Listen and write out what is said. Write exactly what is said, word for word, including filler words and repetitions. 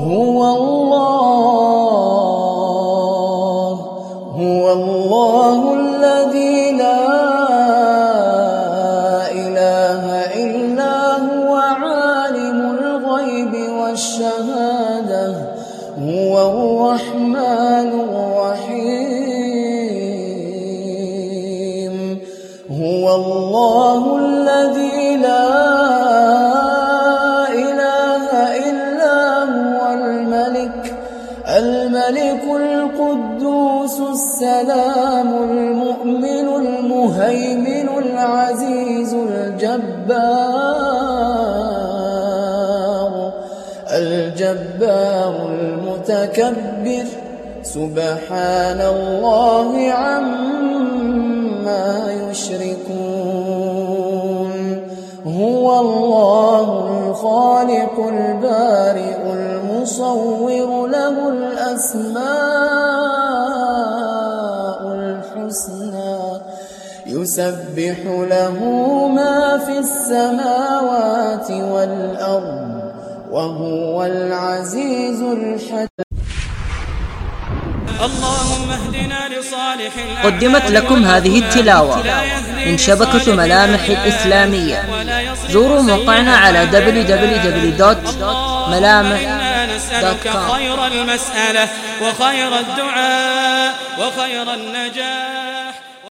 هو الله هو الله الذي لا إله إلا هو عالم الغيب والشهادة هو الرحمن الرحيم هو الله الذي لا إله إلا هو الملك الملك القدوس السلام المؤمن المهيمن العزيز الجبار الجبار المتكبر سبحان الله عما يشركون هو الله الخالق البارئ المصور له الأسماء الحسنى يسبح له ما في السماوات والأرض وهو العزيز الحكيم. اللهم اهدنا لصالح الأعمال. قدمت لكم هذه التلاوة من شبكة ملامح الإسلامية. زوروا موقعنا على دبليو دبليو دبليو دوت ملامح دوت كوم. خير المسألة وخير الدعاء وخير النجاة.